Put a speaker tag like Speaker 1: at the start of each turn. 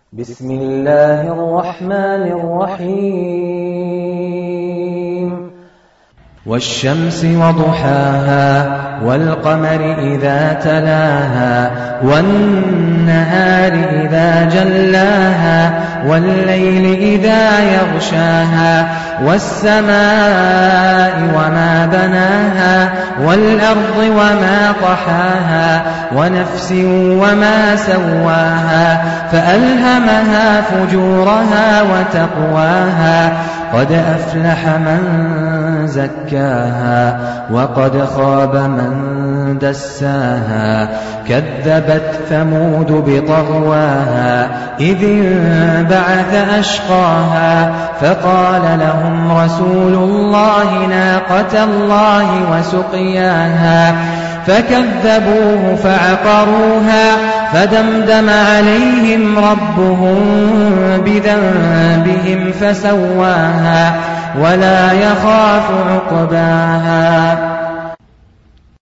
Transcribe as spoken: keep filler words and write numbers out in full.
Speaker 1: بسم الله الرحمن الرحيم والشمس وضحاها والقمر إذا تلاها والنهار إذا جلاها والليل إذا يغشاها والسماء وما بناها والأرض وما طحاها ونفس وما سواها فألهمها فجورها وتقواها قد أفلح من زكاها وقد خاب من دساها كذبت ثمود بطغواها إذ انبعث أشقاها فقال لهم رسول الله ناقة الله وسقياها فكذبوه فعقروها فدمدم عليهم ربهم بذنبهم فسواها ولا يخاف عقباها.